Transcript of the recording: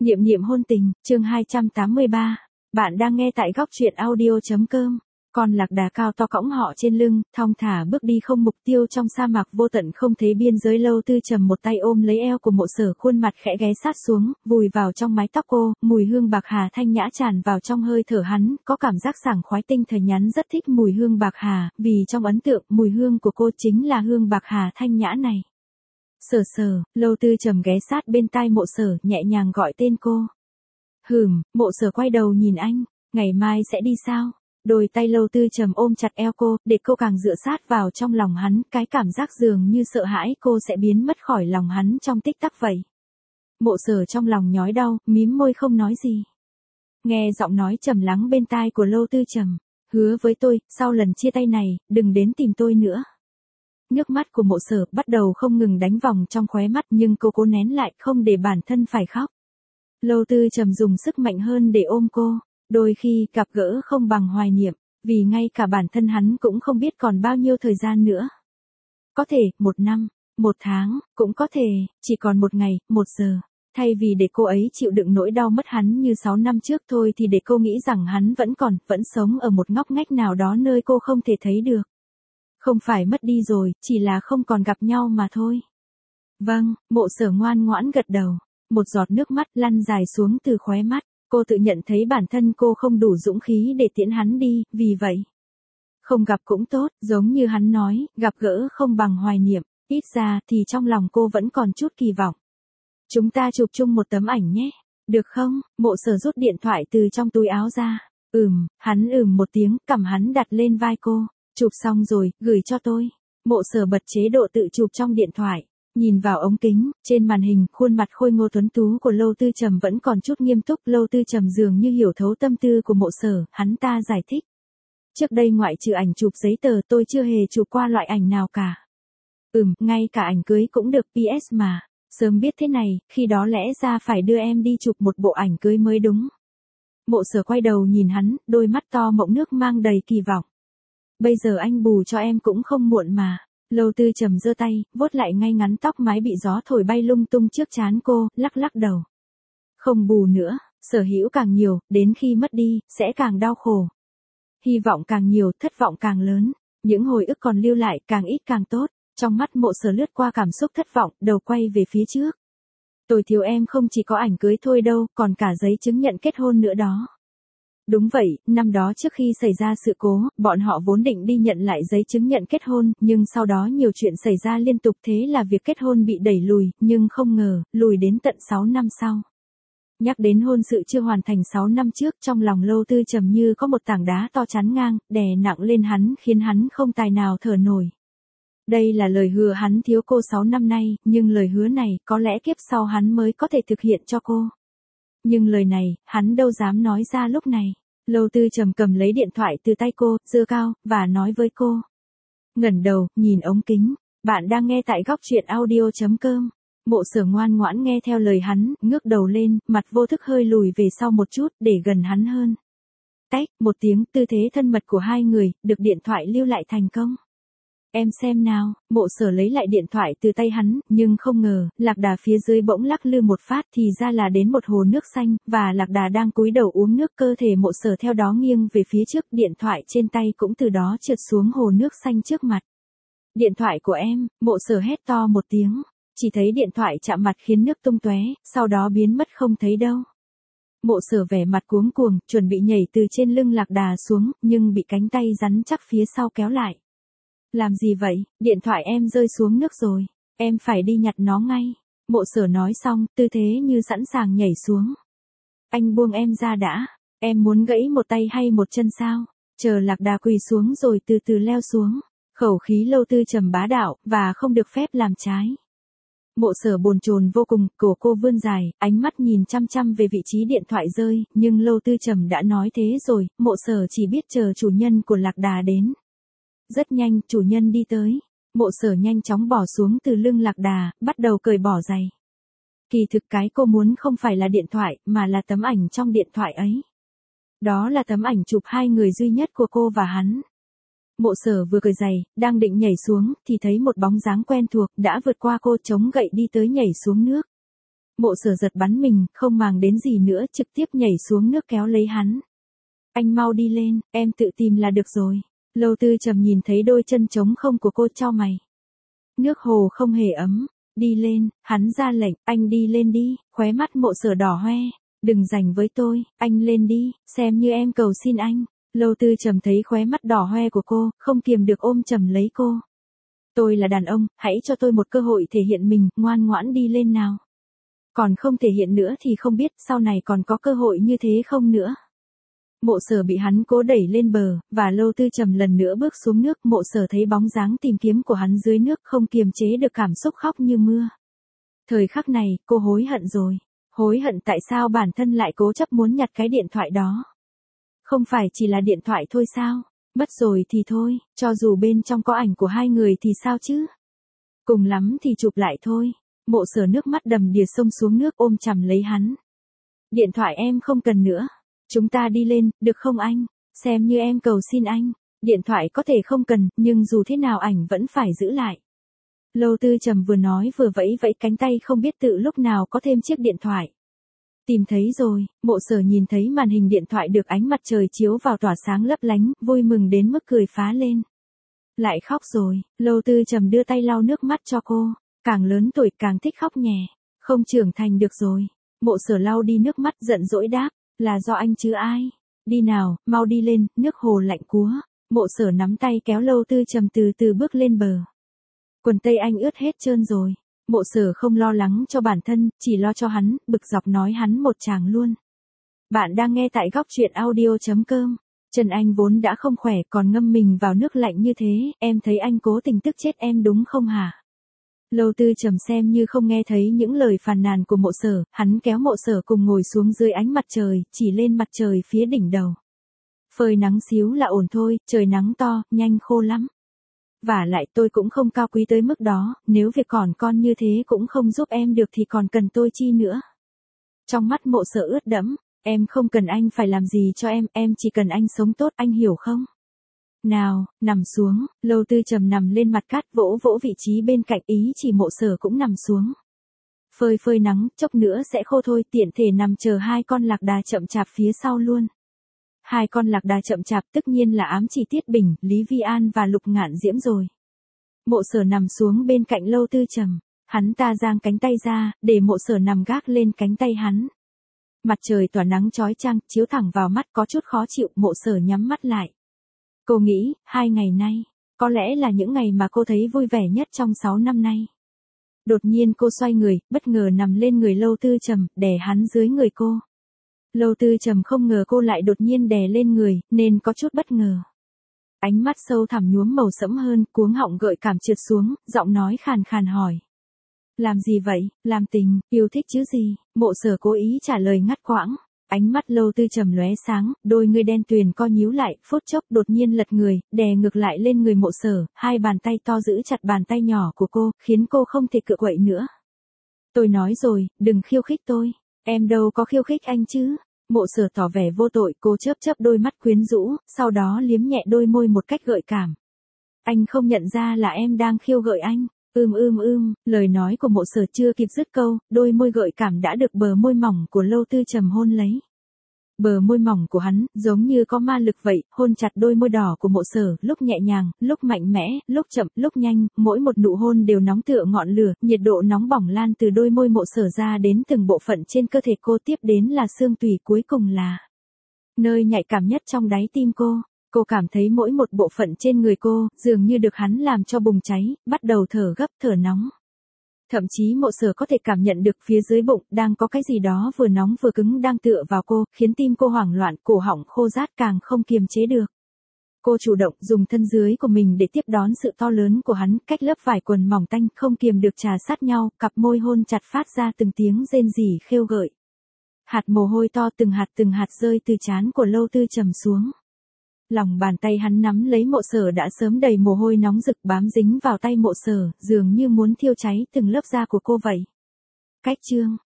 Niệm niệm hôn tình, chương 283. Bạn đang nghe tại góc truyện audio.com. Con lạc đà cao to cõng họ trên lưng, thong thả bước đi không mục tiêu trong sa mạc vô tận không thấy biên giới. Lâu Tư Trầm một tay ôm lấy eo của Mộ Sở, khuôn mặt khẽ ghé sát xuống, vùi vào trong mái tóc cô, mùi hương bạc hà thanh nhã tràn vào trong hơi thở hắn, có cảm giác sảng khoái tinh thần. Nhắn rất thích mùi hương bạc hà, vì trong ấn tượng, mùi hương của cô chính là hương bạc hà thanh nhã này. Sở, Lâu Tư Trầm ghé sát bên tai Mộ Sở, nhẹ nhàng gọi tên cô. Mộ Sở quay đầu nhìn anh, ngày mai sẽ đi sao? Đôi tay Lâu Tư Trầm ôm chặt eo cô, để cô càng dựa sát vào trong lòng hắn, cái cảm giác dường như sợ hãi cô sẽ biến mất khỏi lòng hắn trong tích tắc vậy. Mộ Sở trong lòng nhói đau, mím môi không nói gì. Nghe giọng nói trầm lắng bên tai của Lâu Tư Trầm, hứa với tôi, sau lần chia tay này, đừng đến tìm tôi nữa. Nước mắt của Mộ Sở bắt đầu không ngừng đánh vòng trong khóe mắt, nhưng cô cố nén lại, không để bản thân phải khóc. Lâu Tư Trầm dùng sức mạnh hơn để ôm cô, đôi khi gặp gỡ không bằng hoài niệm, vì ngay cả bản thân hắn cũng không biết còn bao nhiêu thời gian nữa. Có thể, 1 năm, 1 tháng, cũng có thể, chỉ còn 1 ngày, 1 giờ. Thay vì để cô ấy chịu đựng nỗi đau mất hắn như 6 năm trước thôi thì để cô nghĩ rằng hắn vẫn sống ở một ngóc ngách nào đó nơi cô không thể thấy được. Không phải mất đi rồi, chỉ là không còn gặp nhau mà thôi. Vâng, Mộ Sở ngoan ngoãn gật đầu. Một giọt nước mắt lăn dài xuống từ khóe mắt, cô tự nhận thấy bản thân cô không đủ dũng khí để tiễn hắn đi, vì vậy. Không gặp cũng tốt, giống như hắn nói, gặp gỡ không bằng hoài niệm, ít ra thì trong lòng cô vẫn còn chút kỳ vọng. Chúng ta chụp chung một tấm ảnh nhé, được không? Mộ Sở rút điện thoại từ trong túi áo ra. Hắn một tiếng, cầm hắn đặt lên vai cô. Chụp xong rồi, gửi cho tôi. Mộ Sở bật chế độ tự chụp trong điện thoại. Nhìn vào ống kính, trên màn hình, khuôn mặt khôi ngô tuấn tú của Lâu Tư Trầm vẫn còn chút nghiêm túc. Lâu Tư Trầm dường như hiểu thấu tâm tư của Mộ Sở, hắn ta giải thích. Trước đây ngoại trừ ảnh chụp giấy tờ tôi chưa hề chụp qua loại ảnh nào cả. Ngay cả ảnh cưới cũng được, PS mà. Sớm biết thế này, khi đó lẽ ra phải đưa em đi chụp một bộ ảnh cưới mới đúng. Mộ Sở quay đầu nhìn hắn, đôi mắt to mộng nước mang đầy kỳ vọng. Bây giờ anh bù cho em cũng không muộn mà. Lâu Tư Trầm giơ tay, vuốt lại ngay ngắn tóc mái bị gió thổi bay lung tung trước trán cô, lắc đầu. Không bù nữa, sở hữu càng nhiều, đến khi mất đi, sẽ càng đau khổ. Hy vọng càng nhiều, thất vọng càng lớn. Những hồi ức còn lưu lại, càng ít càng tốt. Trong mắt Mộ Sở lướt qua cảm xúc thất vọng, đầu quay về phía trước. Tôi thiếu em không chỉ có ảnh cưới thôi đâu, còn cả giấy chứng nhận kết hôn nữa đó. Đúng vậy, năm đó trước khi xảy ra sự cố, bọn họ vốn định đi nhận lại giấy chứng nhận kết hôn, nhưng sau đó nhiều chuyện xảy ra liên tục, thế là việc kết hôn bị đẩy lùi, nhưng không ngờ, lùi đến tận 6 năm sau. Nhắc đến hôn sự chưa hoàn thành 6 năm trước, trong lòng Lâu Tư Trầm như có một tảng đá to chắn ngang, đè nặng lên hắn, khiến hắn không tài nào thở nổi. Đây là lời hứa hắn thiếu cô 6 năm nay, nhưng lời hứa này, có lẽ kiếp sau hắn mới có thể thực hiện cho cô. Nhưng lời này, hắn đâu dám nói ra lúc này. Lâu Tư Trầm cầm lấy điện thoại từ tay cô, giơ cao, và nói với cô. Ngẩng đầu, nhìn ống kính. Bạn đang nghe tại góc truyện audio.com. Mộ Sở ngoan ngoãn nghe theo lời hắn, ngước đầu lên, mặt vô thức hơi lùi về sau một chút, để gần hắn hơn. Tách, một tiếng, tư thế thân mật của hai người, được điện thoại lưu lại thành công. Em xem nào, Mộ Sở lấy lại điện thoại từ tay hắn, nhưng không ngờ, lạc đà phía dưới bỗng lắc lư một phát thì ra là đến một hồ nước xanh, và lạc đà đang cúi đầu uống nước. Cơ thể Mộ Sở theo đó nghiêng về phía trước, điện thoại trên tay cũng từ đó trượt xuống hồ nước xanh trước mặt. Điện thoại của em, Mộ Sở hét to một tiếng, chỉ thấy điện thoại chạm mặt khiến nước tung tóe, sau đó biến mất không thấy đâu. Mộ Sở vẻ mặt cuống cuồng, chuẩn bị nhảy từ trên lưng lạc đà xuống, nhưng bị cánh tay rắn chắc phía sau kéo lại. Làm gì vậy, điện thoại em rơi xuống nước rồi, em phải đi nhặt nó ngay. Mộ Sở nói xong, tư thế như sẵn sàng nhảy xuống. Anh buông em ra đã, em muốn gãy một tay hay một chân sao? Chờ lạc đà quỳ xuống rồi từ từ leo xuống. Khẩu khí Lâu Tư Trầm bá đạo, và không được phép làm trái. Mộ Sở bồn chồn vô cùng, cổ cô vươn dài, ánh mắt nhìn chăm chăm về vị trí điện thoại rơi, nhưng Lâu Tư Trầm đã nói thế rồi, Mộ Sở chỉ biết chờ chủ nhân của lạc đà đến. Rất nhanh, chủ nhân đi tới. Mộ Sở nhanh chóng bỏ xuống từ lưng lạc đà, bắt đầu cởi bỏ giày. Kỳ thực cái cô muốn không phải là điện thoại, mà là tấm ảnh trong điện thoại ấy. Đó là tấm ảnh chụp hai người duy nhất của cô và hắn. Mộ Sở vừa cởi giày, đang định nhảy xuống, thì thấy một bóng dáng quen thuộc, đã vượt qua cô, chống gậy đi tới nhảy xuống nước. Mộ Sở giật bắn mình, không màng đến gì nữa, trực tiếp nhảy xuống nước kéo lấy hắn. Anh mau đi lên, em tự tìm là được rồi. Lâu Tư Trầm nhìn thấy đôi chân trống không của cô chau mày. Nước hồ không hề ấm. Đi lên, hắn ra lệnh, anh đi lên đi, khóe mắt Mộ Sở đỏ hoe. Đừng giành với tôi, anh lên đi, xem như em cầu xin anh. Lâu Tư Trầm thấy khóe mắt đỏ hoe của cô, không kiềm được ôm chầm lấy cô. Tôi là đàn ông, hãy cho tôi một cơ hội thể hiện mình, ngoan ngoãn đi lên nào. Còn không thể hiện nữa thì không biết sau này còn có cơ hội như thế không nữa. Mộ Sở bị hắn cố đẩy lên bờ, và Lâu Tư Trầm lần nữa bước xuống nước. Mộ Sở thấy bóng dáng tìm kiếm của hắn dưới nước, không kiềm chế được cảm xúc khóc như mưa. Thời khắc này, cô hối hận rồi. Hối hận tại sao bản thân lại cố chấp muốn nhặt cái điện thoại đó. Không phải chỉ là điện thoại thôi sao? Mất rồi thì thôi, cho dù bên trong có ảnh của hai người thì sao chứ? Cùng lắm thì chụp lại thôi. Mộ Sở nước mắt đầm đìa xông xuống nước ôm chầm lấy hắn. Điện thoại em không cần nữa. Chúng ta đi lên, được không anh? Xem như em cầu xin anh. Điện thoại có thể không cần, nhưng dù thế nào ảnh vẫn phải giữ lại. Lâu Tư Trầm vừa nói vừa vẫy vẫy cánh tay, không biết tự lúc nào có thêm chiếc điện thoại. Tìm thấy rồi. Mộ Sở nhìn thấy màn hình điện thoại được ánh mặt trời chiếu vào tỏa sáng lấp lánh, vui mừng đến mức cười phá lên. Lại khóc rồi. Lâu Tư Trầm đưa tay lau nước mắt cho cô. Càng lớn tuổi càng thích khóc nhè. Không trưởng thành được rồi. Mộ Sở lau đi nước mắt giận dỗi đáp. Là do anh chứ ai. Đi nào, mau đi lên, nước hồ lạnh cúa. Mộ Sở nắm tay kéo Lâu Tư Trầm từ từ bước lên bờ. Quần tây anh ướt hết trơn rồi. Mộ Sở không lo lắng cho bản thân, chỉ lo cho hắn, bực dọc nói hắn một tràng luôn. Bạn đang nghe tại góc truyện audio.com. Trần Anh vốn đã không khỏe còn ngâm mình vào nước lạnh như thế, em thấy anh cố tình tức chết em đúng không hả? Lâu Tư Trầm xem như không nghe thấy những lời phàn nàn của Mộ Sở, hắn kéo Mộ Sở cùng ngồi xuống dưới ánh mặt trời, chỉ lên mặt trời phía đỉnh đầu. Phơi nắng xíu là ổn thôi, trời nắng to, nhanh khô lắm. Vả lại tôi cũng không cao quý tới mức đó, nếu việc còn con như thế cũng không giúp em được thì còn cần tôi chi nữa. Trong mắt Mộ Sở ướt đẫm, em không cần anh phải làm gì cho em chỉ cần anh sống tốt, anh hiểu không? Nào, nằm xuống. Lâu Tư Trầm nằm lên mặt cát vỗ vỗ vị trí bên cạnh, ý chỉ Mộ Sở cũng nằm xuống. Phơi phơi nắng, chốc nữa sẽ khô thôi, tiện thể nằm chờ hai con lạc đà chậm chạp phía sau luôn. Hai con lạc đà chậm chạp tất nhiên là ám chỉ Tiết Bình, Lý Vi An và Lục Ngạn Diễm rồi. Mộ Sở nằm xuống bên cạnh Lâu Tư Trầm, hắn ta giang cánh tay ra, để Mộ Sở nằm gác lên cánh tay hắn. Mặt trời tỏa nắng chói chang, chiếu thẳng vào mắt có chút khó chịu, Mộ Sở nhắm mắt lại. Cô nghĩ, 2 ngày nay, có lẽ là những ngày mà cô thấy vui vẻ nhất trong 6 năm nay. Đột nhiên cô xoay người, bất ngờ nằm lên người Lâu Tư Trầm, đè hắn dưới người cô. Lâu Tư Trầm không ngờ cô lại đột nhiên đè lên người, nên có chút bất ngờ. Ánh mắt sâu thẳm nhuốm màu sẫm hơn, cuống họng gợi cảm trượt xuống, giọng nói khàn khàn hỏi. Làm gì vậy, làm tình, yêu thích chứ gì? Mộ Sở cố ý trả lời ngắt quãng. Ánh mắt Lâu Tư Trầm lóe sáng, đôi người đen tuyền co nhíu lại, phút chốc đột nhiên lật người, đè ngược lại lên người Mộ Sở, hai bàn tay to giữ chặt bàn tay nhỏ của cô, khiến cô không thể cựa quậy nữa. Tôi nói rồi, đừng khiêu khích tôi. Em đâu có khiêu khích anh chứ. Mộ Sở tỏ vẻ vô tội, cô chớp chớp đôi mắt quyến rũ, sau đó liếm nhẹ đôi môi một cách gợi cảm. Anh không nhận ra là em đang khiêu gợi anh. Lời nói của Mộ Sở chưa kịp dứt câu, đôi môi gợi cảm đã được bờ môi mỏng của Lâu Tư Trầm hôn lấy. Bờ môi mỏng của hắn, giống như có ma lực vậy, hôn chặt đôi môi đỏ của Mộ Sở, lúc nhẹ nhàng, lúc mạnh mẽ, lúc chậm, lúc nhanh, mỗi một nụ hôn đều nóng tựa ngọn lửa, nhiệt độ nóng bỏng lan từ đôi môi Mộ Sở ra đến từng bộ phận trên cơ thể cô, tiếp đến là xương tủy, cuối cùng là nơi nhạy cảm nhất trong đáy tim cô. Cô cảm thấy mỗi một bộ phận trên người cô, dường như được hắn làm cho bùng cháy, bắt đầu thở gấp, thở nóng. Thậm chí Mộ Sở có thể cảm nhận được phía dưới bụng, đang có cái gì đó vừa nóng vừa cứng đang tựa vào cô, khiến tim cô hoảng loạn, cổ họng khô rát càng không kiềm chế được. Cô chủ động dùng thân dưới của mình để tiếp đón sự to lớn của hắn, cách lớp vải quần mỏng tanh, không kiềm được trà sát nhau, cặp môi hôn chặt phát ra từng tiếng rên rỉ khêu gợi. Hạt mồ hôi to từng hạt rơi từ trán của Lâu Tư Trầm xuống. Lòng bàn tay hắn nắm lấy Mộ Sở đã sớm đầy mồ hôi nóng rực bám dính vào tay Mộ Sở, dường như muốn thiêu cháy từng lớp da của cô vậy. Cách chương